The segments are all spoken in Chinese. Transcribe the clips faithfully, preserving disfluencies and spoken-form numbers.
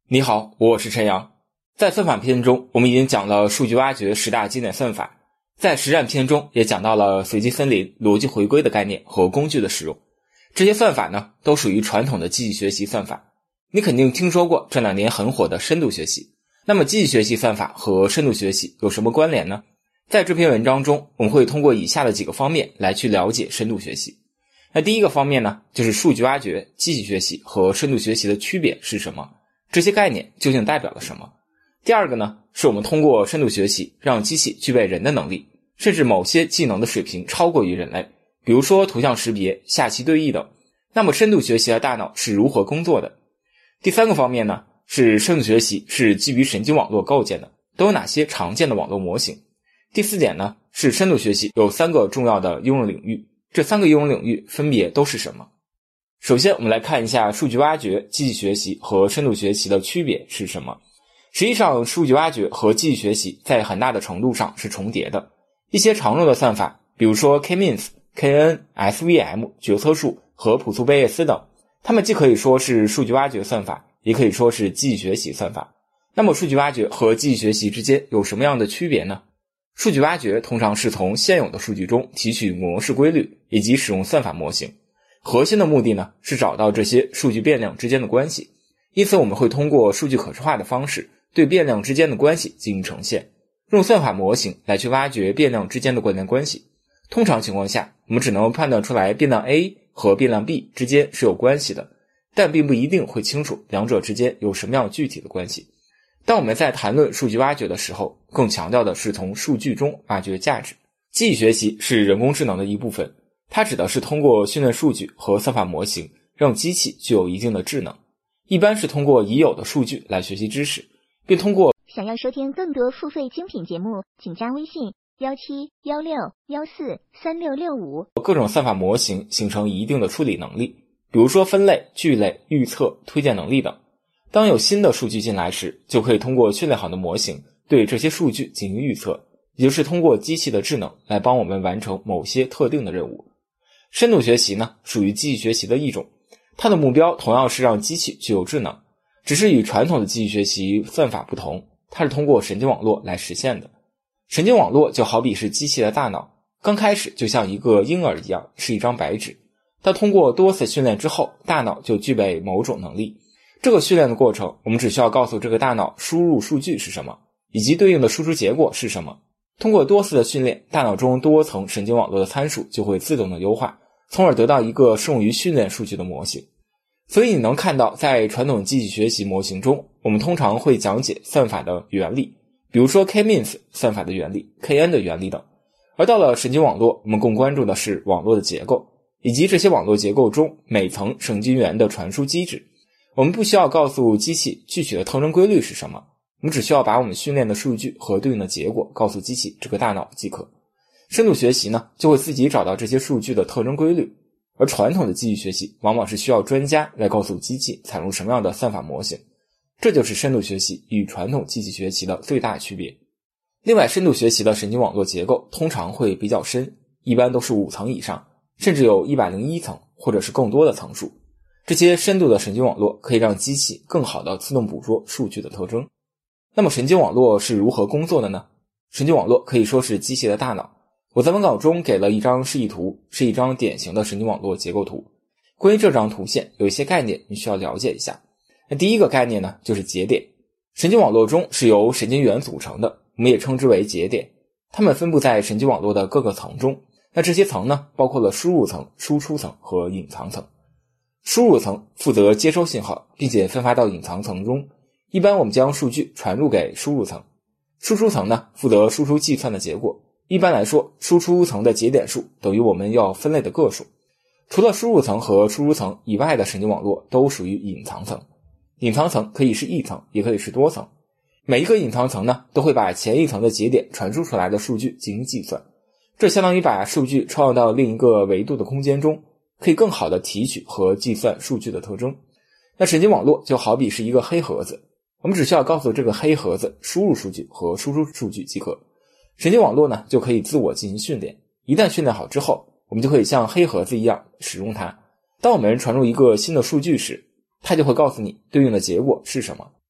你好，我是陈阳。在算法篇中，我们已经讲了数据挖掘十大经典算法，在实战篇中也讲到了随机森林、逻辑回归的概念和工具的使用。这些算法呢，都属于传统的机器学习算法。你肯定听说过这两年很火的深度学习。那么机器学习算法和深度学习有什么关联呢？在这篇文章中，我们会通过以下的几个方面来去了解深度学习。那第一个方面呢，就是数据挖掘、机器学习和深度学习的区别是什么？这些概念究竟代表了什么？第二个呢，是我们通过深度学习让机器具备人的能力，甚至某些技能的水平超过于人类，比如说图像识别、下棋对弈等。那么深度学习的大脑是如何工作的？第三个方面呢，是深度学习是基于神经网络构建的，都有哪些常见的网络模型？第四点呢，是深度学习有三个重要的应用领域，这三个应用领域分别都是什么？首先我们来看一下数据挖掘、机器学习和深度学习的区别是什么。实际上数据挖掘和机器学习在很大的程度上是重叠的。一些常用的算法，比如说 K-means、K N、S V M、决策树和朴素贝叶斯等，它们既可以说是数据挖掘算法，也可以说是机器学习算法。那么数据挖掘和机器学习之间有什么样的区别呢？数据挖掘通常是从现有的数据中提取模式规律以及使用算法模型，核心的目的呢是找到这些数据变量之间的关系，因此我们会通过数据可视化的方式对变量之间的关系进行呈现，用算法模型来去挖掘变量之间的关联关系。通常情况下，我们只能判断出来变量 A 和变量 B 之间是有关系的，但并不一定会清楚两者之间有什么样具体的关系。当我们在谈论数据挖掘的时候，更强调的是从数据中挖掘价值。机器学习是人工智能的一部分，它指的是通过训练数据和算法模型，让机器具有一定的智能。一般是通过已有的数据来学习知识，并通过想要收听更多付费精品节目，请加微信一七一六一四三六六五各种算法模型形成一定的处理能力，比如说分类、聚类、预测、推荐能力等。当有新的数据进来时，就可以通过训练好的模型对这些数据进行预测，也就是通过机器的智能来帮我们完成某些特定的任务。深度学习呢，属于机器学习的一种，它的目标同样是让机器具有智能，只是与传统的机器学习算法不同，它是通过神经网络来实现的。神经网络就好比是机器的大脑，刚开始就像一个婴儿一样，是一张白纸，但通过多次训练之后，大脑就具备某种能力。这个训练的过程，我们只需要告诉这个大脑输入数据是什么，以及对应的输出结果是什么。通过多次的训练，大脑中多层神经网络的参数就会自动的优化，从而得到一个适用于训练数据的模型。所以你能看到，在传统机器学习模型中，我们通常会讲解算法的原理，比如说 K-means 算法的原理、K N 的原理等。而到了神经网络，我们更关注的是网络的结构，以及这些网络结构中每层神经元的传输机制。我们不需要告诉机器具体的特征规律是什么，我们只需要把我们训练的数据和对应的结果告诉机器这个大脑即可。深度学习呢，就会自己找到这些数据的特征规律，而传统的机器学习往往是需要专家来告诉机器采用什么样的算法模型。这就是深度学习与传统机器学习的最大区别。另外，深度学习的神经网络结构通常会比较深，一般都是五层以上，甚至有一百零一层或者是更多的层数。这些深度的神经网络可以让机器更好地自动捕捉数据的特征。那么神经网络是如何工作的呢？神经网络可以说是机器的大脑。我在文稿中给了一张示意图，是一张典型的神经网络结构图。关于这张图线，有一些概念你需要了解一下。那第一个概念呢，就是节点。神经网络中是由神经元组成的，我们也称之为节点。它们分布在神经网络的各个层中。那这些层呢，包括了输入层、输出层和隐藏层。输入层负责接收信号，并且分发到隐藏层中，一般我们将数据传入给输入层。输出层呢，负责输出计算的结果，一般来说，输出层的节点数等于我们要分类的个数。除了输入层和输出层以外的神经网络都属于隐藏层。隐藏层可以是一层，也可以是多层。每一个隐藏层呢，都会把前一层的节点传输出来的数据进行计算，这相当于把数据抄到另一个维度的空间中，可以更好的提取和计算数据的特征。那神经网络就好比是一个黑盒子，我们只需要告诉这个黑盒子输入数据和输出数据即可。神经网络呢，就可以自我进行训练，一旦训练好之后，我们就可以像黑盒子一样使用它。当我们传入一个新的数据时，它就会告诉你对应的结果是什么。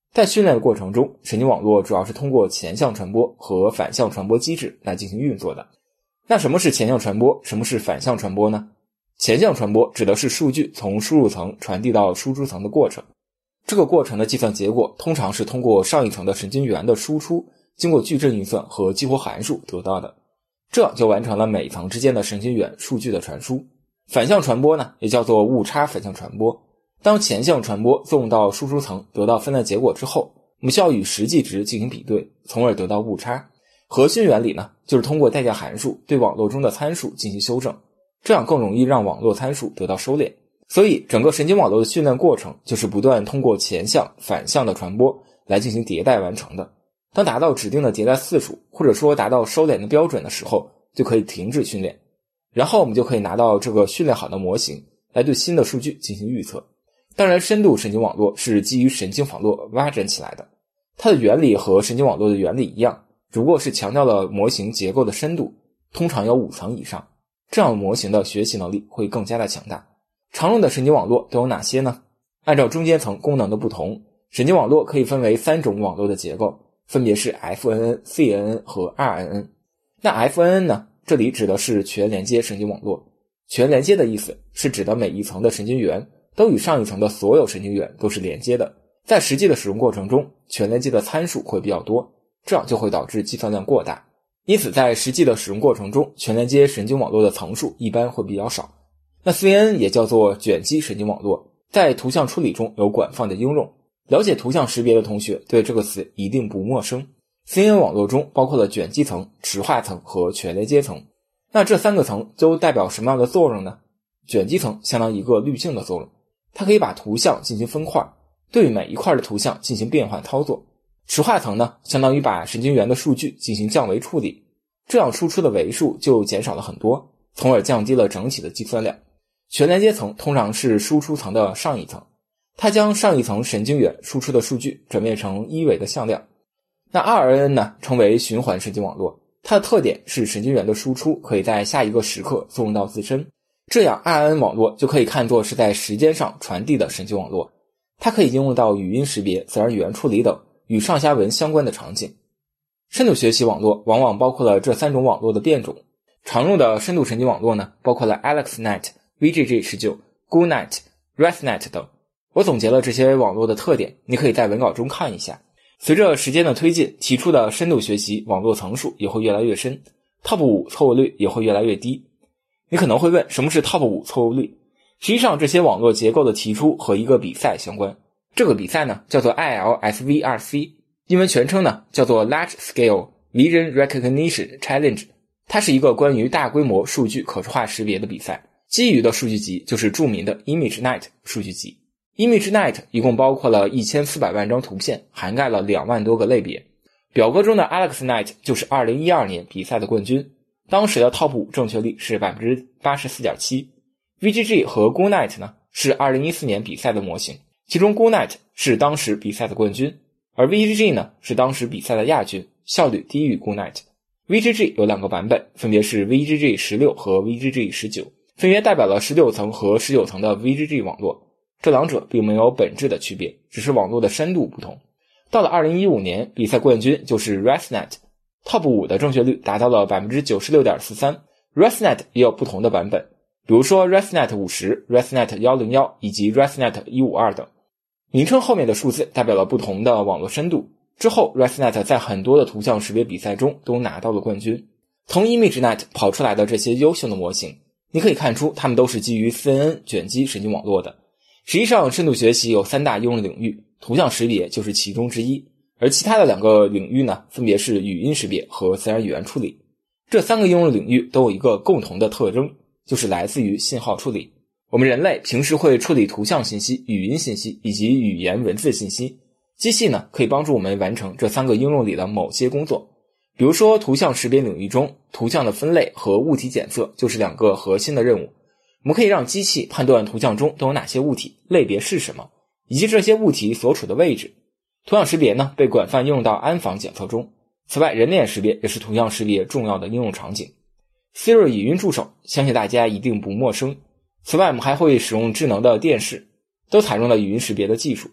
在训练的过程中，神经网络主要是通过前向传播和反向传播机制来进行运作的。那什么是前向传播，什么是反向传播呢？前向传播指的是数据从输入层传递到输出层的过程，这个过程的计算结果通常是通过上一层的神经元的输出，经过矩阵运算和激活函数得到的，这就完成了每层之间的神经元数据的传输。反向传播呢，也叫做误差反向传播。当前向传播作用到输出层得到分类结果之后，我们需要与实际值进行比对，从而得到误差。核心原理呢，就是通过代价函数对网络中的参数进行修正，这样更容易让网络参数得到收敛。所以整个神经网络的训练过程就是不断通过前向反向的传播来进行迭代完成的。当达到指定的迭代次数，或者说达到收敛的标准的时候，就可以停止训练，然后我们就可以拿到这个训练好的模型来对新的数据进行预测。当然，深度神经网络是基于神经网络发展起来的，它的原理和神经网络的原理一样，只不过是强调了模型结构的深度，通常有五层以上，这样模型的学习能力会更加的强大。常用的神经网络都有哪些呢？按照中间层功能的不同，神经网络可以分为三种网络的结构，分别是 F N N、C N N 和 R N N。 那 F N N 呢，这里指的是全连接神经网络。全连接的意思是指的每一层的神经元都与上一层的所有神经元都是连接的，在实际的使用过程中，全连接的参数会比较多，这样就会导致计算量过大。因此在实际的使用过程中，全连接神经网络的层数一般会比较少。那 C N N 也叫做卷积神经网络，在图像处理中有广泛的应用。了解图像识别的同学对这个词一定不陌生。 C N N 网络中包括了卷积层、池化层和全连接层。那这三个层都代表什么样的作用呢？卷积层相当于一个滤镜的作用，它可以把图像进行分块，对每一块的图像进行变换操作。池化层呢，相当于把神经元的数据进行降维处理，这样输出的维数就减少了很多，从而降低了整体的计算量。全连接层通常是输出层的上一层，它将上一层神经元输出的数据转变成一维的向量。那 R N N 呢，称为循环神经网络，它的特点是神经元的输出可以在下一个时刻作用到自身，这样 R N N 网络就可以看作是在时间上传递的神经网络，它可以应用到语音识别、自然语言处理等与上下文相关的场景。深度学习网络往往包括了这三种网络的变种。常用的深度神经网络呢，包括了 AlexNet、V G G 十九、GoNet、ResNet 等。我总结了这些网络的特点，你可以在文稿中看一下。随着时间的推进，提出的深度学习网络层数也会越来越深， Top 五 错误率也会越来越低。你可能会问，什么是 Top 五 错误率？实际上这些网络结构的提出和一个比赛相关，这个比赛呢叫做 I L S V R C， 英文全称呢叫做 Large Scale Vision Recognition Challenge， 它是一个关于大规模数据可视化识别的比赛，基于的数据集就是著名的 ImageNet 数据集。ImageNet 一共包括了一千四百万张图片，涵盖了两万多个类别。表格中的 AlexNet 就是二零一二年比赛的冠军，当时的 Top 五 正确率是 百分之八十四点七。 V G G 和 GoNet 呢是二零一四年比赛的模型，其中 GoNet 是当时比赛的冠军，而 V G G 呢是当时比赛的亚军，效率低于 GoNet。 V G G 有两个版本，分别是 V G G 十六 和 V G G 十九， 分别代表了十六层和十九层的 V G G 网络，这两者并没有本质的区别，只是网络的深度不同。到了二零一五年，比赛冠军就是 ResNet， Top 五 的正确率达到了 百分之九十六点四三。 ResNet 也有不同的版本，比如说 ResNet 五十、ResNet 一零一以及 ResNet 一五二等。名称后面的数字代表了不同的网络深度。之后 ResNet 在很多的图像识别比赛中都拿到了冠军。从 ImageNet 跑出来的这些优秀的模型，你可以看出它们都是基于 C N N 卷积神经网络的。实际上深度学习有三大应用领域，图像识别就是其中之一，而其他的两个领域呢，分别是语音识别和自然语言处理。这三个应用领域都有一个共同的特征，就是来自于信号处理。我们人类平时会处理图像信息、语音信息以及语言文字信息，机器呢可以帮助我们完成这三个应用里的某些工作。比如说图像识别领域中，图像的分类和物体检测就是两个核心的任务。我们可以让机器判断图像中都有哪些物体，类别是什么，以及这些物体所处的位置。图像识别呢被广泛应用到安防检测中。此外，人脸识别也是图像识别重要的应用场景。Siri 语音助手相信大家一定不陌生。此外，我们还会使用智能的电视，都采用了语音识别的技术。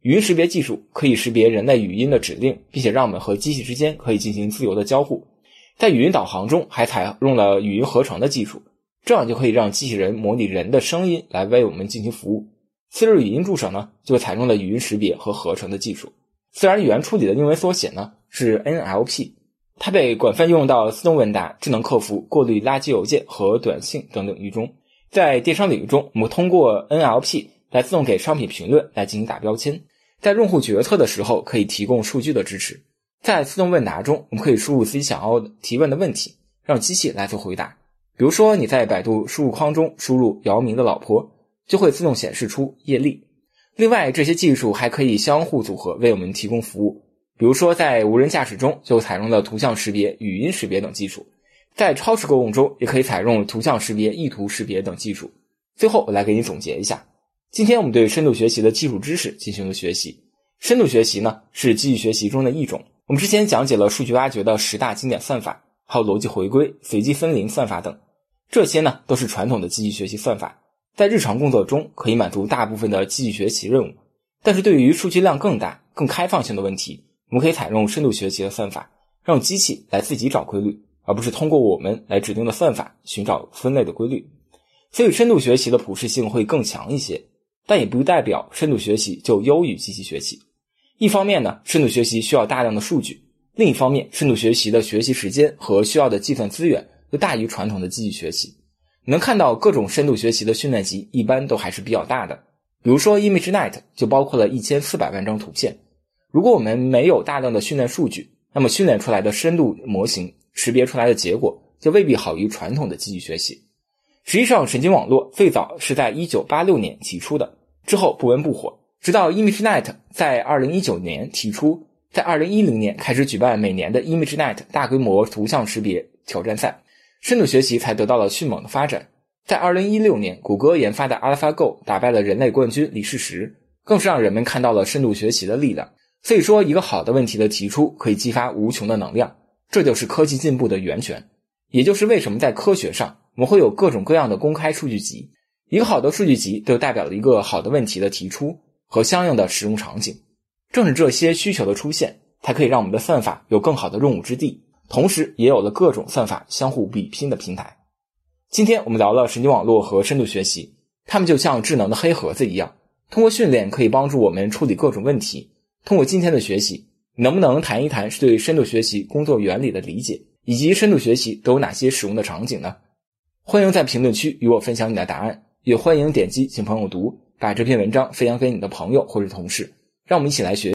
语音识别技术可以识别人类语音的指令，并且让我们和机器之间可以进行自由的交互。在语音导航中还采用了语音合成的技术，这样就可以让机器人模拟人的声音来为我们进行服务。次日语音助手呢，就采用了语音识别和合成的技术。自然语言处理的英文缩写呢是 N L P， 它被广泛用到自动问答、智能客服、过滤垃圾邮件和短信等领域中。在电商领域中，我们通过 N L P 来自动给商品评论来进行打标签，在用户决策的时候可以提供数据的支持。在自动问答中，我们可以输入自己想要提问的问题，让机器来做回答。比如说你在百度输入框中输入姚明的老婆，就会自动显示出叶丽。另外，这些技术还可以相互组合为我们提供服务。比如说在无人驾驶中就采用了图像识别、语音识别等技术，在超市购物中也可以采用图像识别、意图识别等技术。最后我来给你总结一下，今天我们对深度学习的基础知识进行了学习。深度学习呢是机器学习中的一种，我们之前讲解了数据挖掘的十大经典算法，还有逻辑回归、随机分离算法等，这些呢都是传统的机器学习算法，在日常工作中可以满足大部分的机器学习任务。但是对于数据量更大、更开放性的问题，我们可以采用深度学习的算法，让机器来自己找规律，而不是通过我们来指定的算法寻找分类的规律。所以深度学习的普适性会更强一些，但也不代表深度学习就优于机器学习。一方面呢，深度学习需要大量的数据，另一方面，深度学习的学习时间和需要的计算资源又大于传统的机器学习。能看到各种深度学习的训练集一般都还是比较大的，比如说 ImageNet 就包括了一千四百万张图片。如果我们没有大量的训练数据，那么训练出来的深度模型识别出来的结果就未必好于传统的机器学习。实际上神经网络最早是在一九八六年提出的，之后不温不火，直到 ImageNet 在二零一九年提出，在二零一零年开始举办每年的 ImageNet 大规模图像识别挑战赛，深度学习才得到了迅猛的发展。在二零一六年，谷歌研发的 AlphaGo 打败了人类冠军李世石，更是让人们看到了深度学习的力量。所以说，一个好的问题的提出可以激发无穷的能量，这就是科技进步的源泉。也就是为什么在科学上我们会有各种各样的公开数据集，一个好的数据集就代表了一个好的问题的提出和相应的使用场景。正是这些需求的出现，才可以让我们的算法有更好的用武之地，同时也有了各种算法相互比拼的平台。今天我们聊了神经网络和深度学习，它们就像智能的黑盒子一样，通过训练可以帮助我们处理各种问题。通过今天的学习，你能不能谈一谈是对深度学习工作原理的理解，以及深度学习都有哪些使用的场景呢？欢迎在评论区与我分享你的答案，也欢迎点击请朋友读，把这篇文章分享给你的朋友或者同事，让我们一起来学